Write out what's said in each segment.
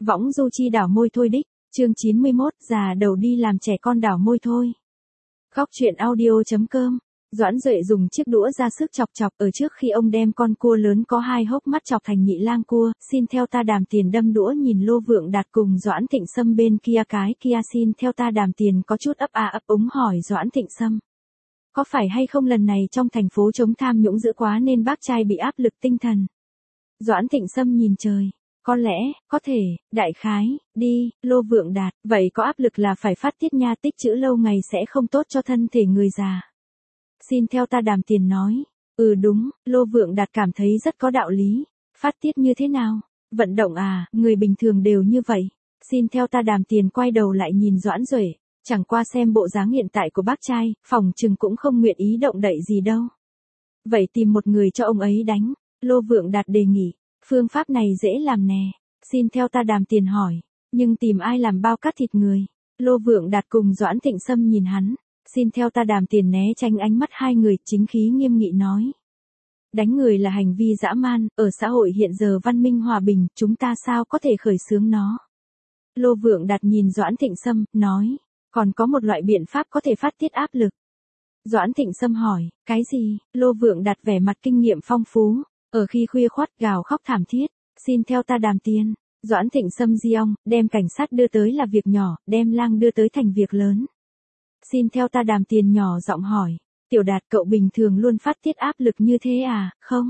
Võng du chi đảo môi thôi đích, chương 91, già đầu đi làm trẻ con đảo môi thôi. Góc truyện audio.com. Doãn Duệ dùng chiếc đũa ra sức chọc chọc ở trước khi ông đem con cua lớn có hai hốc mắt chọc thành nhị lang cua, xin theo ta đàm tiền đâm đũa nhìn Lô Vượng Đạt cùng Doãn Thịnh Sâm bên kia cái kia xin theo ta đàm tiền có chút ấp ấp úng hỏi Doãn Thịnh Sâm. Có phải hay không lần này trong thành phố chống tham nhũng dữ quá nên bác trai bị áp lực tinh thần? Doãn Thịnh Sâm nhìn trời. Có lẽ, có thể, đại khái, đi, Lô Vượng Đạt, vậy có áp lực là phải phát tiết nha, tích trữ lâu ngày sẽ không tốt cho thân thể người già. Xin theo ta đàm tiền nói, đúng, Lô Vượng Đạt cảm thấy rất có đạo lý, phát tiết như thế nào, vận động à, người bình thường đều như vậy, xin theo ta đàm tiền quay đầu lại nhìn Doãn Duệ, chẳng qua xem bộ dáng hiện tại của bác trai, phòng chừng cũng không nguyện ý động đậy gì đâu. Vậy tìm một người cho ông ấy đánh, Lô Vượng Đạt đề nghị. Phương pháp này dễ làm nè, xin theo ta đàm tiền hỏi, nhưng tìm ai làm bao cắt thịt người? Lô Vượng Đạt cùng Doãn Thịnh Sâm nhìn hắn, xin theo ta đàm tiền né tránh ánh mắt hai người, chính khí nghiêm nghị nói. Đánh người là hành vi dã man, ở xã hội hiện giờ văn minh hòa bình, chúng ta sao có thể khởi xướng nó? Lô Vượng Đạt nhìn Doãn Thịnh Sâm, nói, còn có một loại biện pháp có thể phát tiết áp lực. Doãn Thịnh Sâm hỏi, cái gì? Lô Vượng Đạt vẻ mặt kinh nghiệm phong phú. Ở khi khuya khoắt gào khóc thảm thiết, xin theo ta đàm tiền, Doãn Thịnh Sâm di ông, đem cảnh sát đưa tới là việc nhỏ, đem lang đưa tới thành việc lớn. Xin theo ta đàm tiền nhỏ giọng hỏi, Tiểu Đạt cậu bình thường luôn phát tiết áp lực như thế à, không?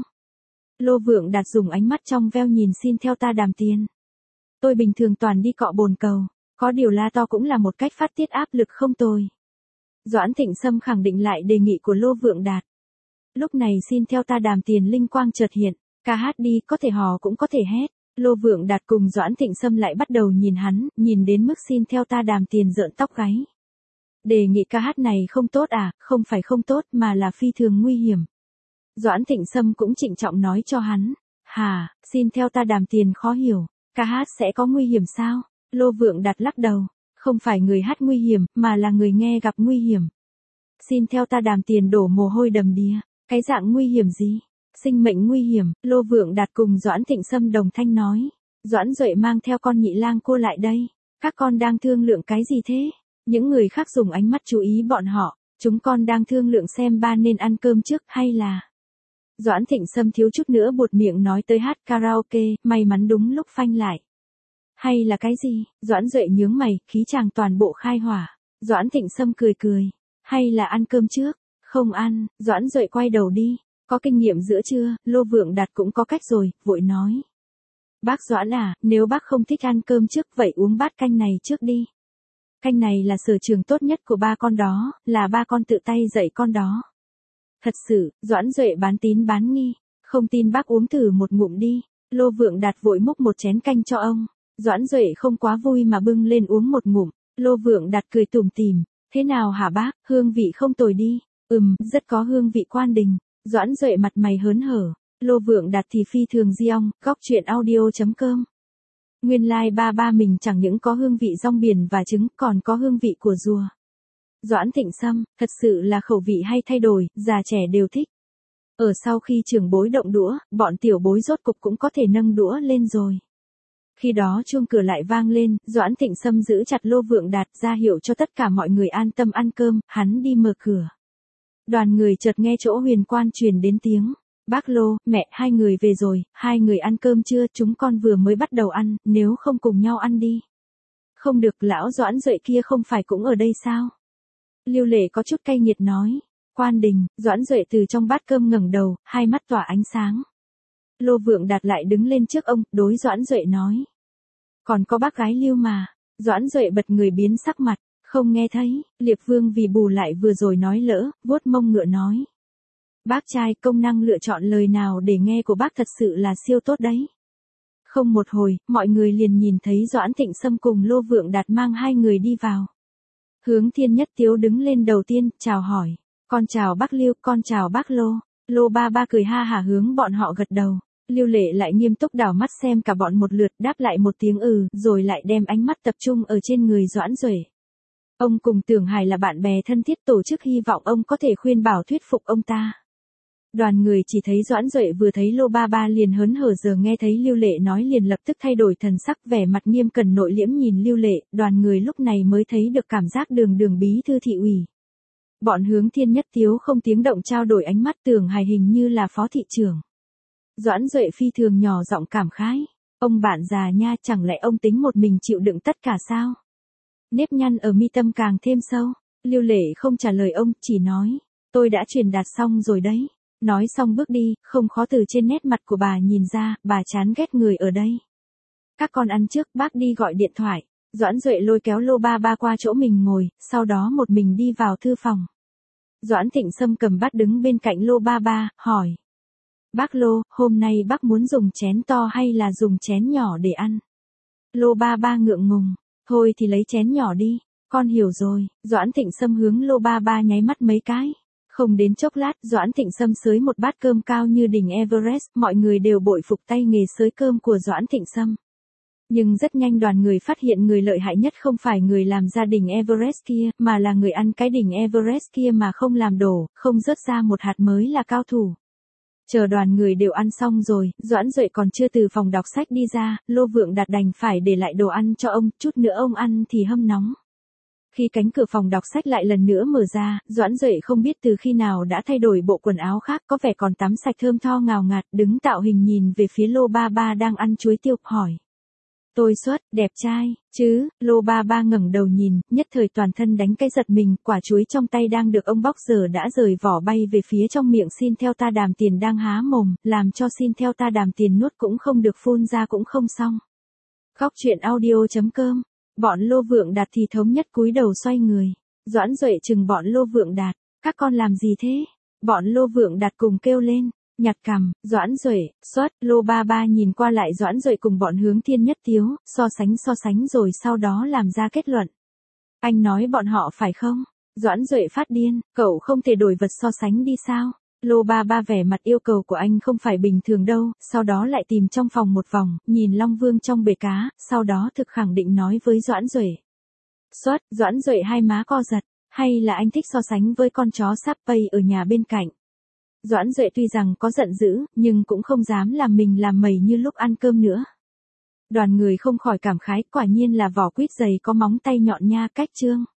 Lô Vượng Đạt dùng ánh mắt trong veo nhìn xin theo ta đàm tiền. Tôi bình thường toàn đi cọ bồn cầu, có điều la to cũng là một cách phát tiết áp lực không tồi. Doãn Thịnh Sâm khẳng định lại đề nghị của Lô Vượng Đạt. Lúc này xin theo ta đàm tiền linh quang chợt hiện, ca hát đi, có thể hò cũng có thể hét. Lô Vượng Đạt cùng Doãn Thịnh Sâm lại bắt đầu nhìn hắn, nhìn đến mức xin theo ta đàm tiền rợn tóc gáy. Đề nghị ca hát này không tốt à, không phải không tốt mà là phi thường nguy hiểm. Doãn Thịnh Sâm cũng trịnh trọng nói cho hắn, xin theo ta đàm tiền khó hiểu, ca hát sẽ có nguy hiểm sao? Lô Vượng Đạt lắc đầu, không phải người hát nguy hiểm, mà là người nghe gặp nguy hiểm. Xin theo ta đàm tiền đổ mồ hôi đầm đìa. Cái dạng nguy hiểm gì? Sinh mệnh nguy hiểm, Lô Vượng Đạt cùng Doãn Thịnh Sâm đồng thanh nói. Doãn Duệ mang theo con nhị lang cô lại đây. Các con đang thương lượng cái gì thế? Những người khác dùng ánh mắt chú ý bọn họ. Chúng con đang thương lượng xem ba nên ăn cơm trước hay là... Doãn Thịnh Sâm thiếu chút nữa buột miệng nói tới hát karaoke, may mắn đúng lúc phanh lại. Hay là cái gì? Doãn Duệ nhướng mày, khí chàng toàn bộ khai hỏa. Doãn Thịnh Sâm cười cười. Hay là ăn cơm trước? Không ăn, Doãn Duệ quay đầu đi, có kinh nghiệm giữa chưa, Lô Vượng Đạt cũng có cách rồi, vội nói. Bác Doãn à, nếu bác không thích ăn cơm trước vậy uống bát canh này trước đi. Canh này là sở trường tốt nhất của ba con đó, là ba con tự tay dạy con đó. Thật sự, Doãn Duệ bán tín bán nghi, không tin bác uống thử một ngụm đi, Lô Vượng Đạt vội múc một chén canh cho ông. Doãn Duệ không quá vui mà bưng lên uống một ngụm, Lô Vượng Đạt cười tủm tỉm, thế nào hả bác, hương vị không tồi đi. Rất có hương vị quan đình. Doãn Duệ mặt mày hớn hở. Lô Vượng Đạt thì phi thường di ong, góc truyện audio.com. Nguyên lai ba mình chẳng những có hương vị rong biển và trứng, còn có hương vị của rùa. Doãn Thịnh Sâm, thật sự là khẩu vị hay thay đổi, già trẻ đều thích. Ở sau khi trưởng bối động đũa, bọn tiểu bối rốt cục cũng có thể nâng đũa lên rồi. Khi đó chuông cửa lại vang lên, Doãn Thịnh Sâm giữ chặt Lô Vượng Đạt ra hiệu cho tất cả mọi người an tâm ăn cơm, hắn đi mở cửa. Đoàn người chợt nghe chỗ huyền quan truyền đến tiếng. Bác Lô, mẹ, hai người về rồi, hai người ăn cơm chưa, chúng con vừa mới bắt đầu ăn, nếu không cùng nhau ăn đi. Không được, lão Doãn Duệ kia không phải cũng ở đây sao? Lưu Lệ có chút cay nghiệt nói. Quan đình, Doãn Duệ từ trong bát cơm ngẩng đầu, hai mắt tỏa ánh sáng. Lô Vượng Đạt lại đứng lên trước ông, đối Doãn Duệ nói. Còn có bác gái Lưu mà. Doãn Duệ bật người biến sắc mặt. Không nghe thấy, Liệp Vương vì bù lại vừa rồi nói lỡ, vuốt mông ngựa nói. Bác trai, công năng lựa chọn lời nào để nghe của bác thật sự là siêu tốt đấy. Không một hồi, mọi người liền nhìn thấy Doãn Thịnh Sâm cùng Lô Vượng Đạt mang hai người đi vào. Hướng Thiên Nhất Tiếu đứng lên đầu tiên, chào hỏi. Con chào bác Lưu, con chào bác Lô. Lô ba cười ha hả hướng bọn họ gật đầu. Lưu Lệ lại nghiêm túc đảo mắt xem cả bọn một lượt, đáp lại một tiếng rồi lại đem ánh mắt tập trung ở trên người Doãn Duệ. Ông cùng Tưởng Hải là bạn bè thân thiết, tổ chức hy vọng ông có thể khuyên bảo thuyết phục ông ta. Đoàn người chỉ thấy Doãn Duệ vừa thấy Lô Ba Ba liền hớn hở, giờ nghe thấy Lưu Lệ nói liền lập tức thay đổi thần sắc, vẻ mặt nghiêm cẩn nội liễm nhìn Lưu Lệ, đoàn người lúc này mới thấy được cảm giác Đường bí thư thị ủy. Bọn Hướng Thiên Nhất Tiếu không tiếng động trao đổi ánh mắt, Tưởng Hải hình như là phó thị trưởng. Doãn Duệ phi thường nhỏ giọng cảm khái, ông bạn già nha, chẳng lẽ ông tính một mình chịu đựng tất cả sao? Nếp nhăn ở mi tâm càng thêm sâu, Lưu Lệ không trả lời ông, chỉ nói, tôi đã truyền đạt xong rồi đấy. Nói xong bước đi, không khó từ trên nét mặt của bà nhìn ra, bà chán ghét người ở đây. Các con ăn trước, bác đi gọi điện thoại. Doãn Duệ lôi kéo Lô Ba Ba qua chỗ mình ngồi, sau đó một mình đi vào thư phòng. Doãn Thịnh Sâm cầm bát đứng bên cạnh Lô Ba Ba, hỏi. Bác Lô, hôm nay bác muốn dùng chén to hay là dùng chén nhỏ để ăn? Lô Ba Ba ngượng ngùng, thôi thì lấy chén nhỏ đi, con hiểu rồi. Doãn Thịnh Sâm hướng Lô Ba Ba nháy mắt mấy cái. Không đến chốc lát, Doãn Thịnh Sâm xới một bát cơm cao như đỉnh Everest, mọi người đều bội phục tay nghề xới cơm của Doãn Thịnh Sâm. Nhưng rất nhanh đoàn người phát hiện người lợi hại nhất không phải người làm ra đỉnh Everest kia, mà là người ăn cái đỉnh Everest kia mà không làm đổ, không rớt ra một hạt mới là cao thủ. Chờ đoàn người đều ăn xong rồi, Doãn Duệ còn chưa từ phòng đọc sách đi ra, Lô Vượng Đạt đành phải để lại đồ ăn cho ông, chút nữa ông ăn thì hâm nóng. Khi cánh cửa phòng đọc sách lại lần nữa mở ra, Doãn Duệ không biết từ khi nào đã thay đổi bộ quần áo khác, có vẻ còn tắm sạch thơm tho ngào ngạt, đứng tạo hình nhìn về phía Lô Ba Ba đang ăn chuối tiêu, hỏi. Tôi xuất, đẹp trai, chứ? Lô Ba Ba ngẩng đầu nhìn, nhất thời toàn thân đánh cái giật mình, quả chuối trong tay đang được ông bóc giờ đã rời vỏ bay về phía trong miệng, xin theo ta đàm tiền đang há mồm, làm cho xin theo ta đàm tiền nuốt cũng không được, phun ra cũng không xong. Khóc chuyện audio.com. Bọn Lô Vượng Đạt thì thống nhất cúi đầu xoay người. Doãn Duệ chừng bọn Lô Vượng Đạt, các con làm gì thế? Bọn Lô Vượng Đạt cùng kêu lên, nhặt cằm. Doãn Duệ, xuất. Lô Ba Ba nhìn qua lại Doãn Duệ cùng bọn Hướng Thiên Nhất Tiếu, so sánh rồi sau đó làm ra kết luận. Anh nói bọn họ phải không? Doãn Duệ phát điên, cậu không thể đổi vật so sánh đi sao? Lô Ba Ba vẻ mặt yêu cầu của anh không phải bình thường đâu, sau đó lại tìm trong phòng một vòng, nhìn Long Vương trong bể cá, sau đó thực khẳng định nói với Doãn Duệ. Xuất, Doãn Duệ hai má co giật, hay là anh thích so sánh với con chó sáp pây ở nhà bên cạnh? Doãn Duệ tuy rằng có giận dữ, nhưng cũng không dám làm mình làm mẩy như lúc ăn cơm nữa. Đoàn người không khỏi cảm khái, quả nhiên là vỏ quýt dày có móng tay nhọn nha, cách trương.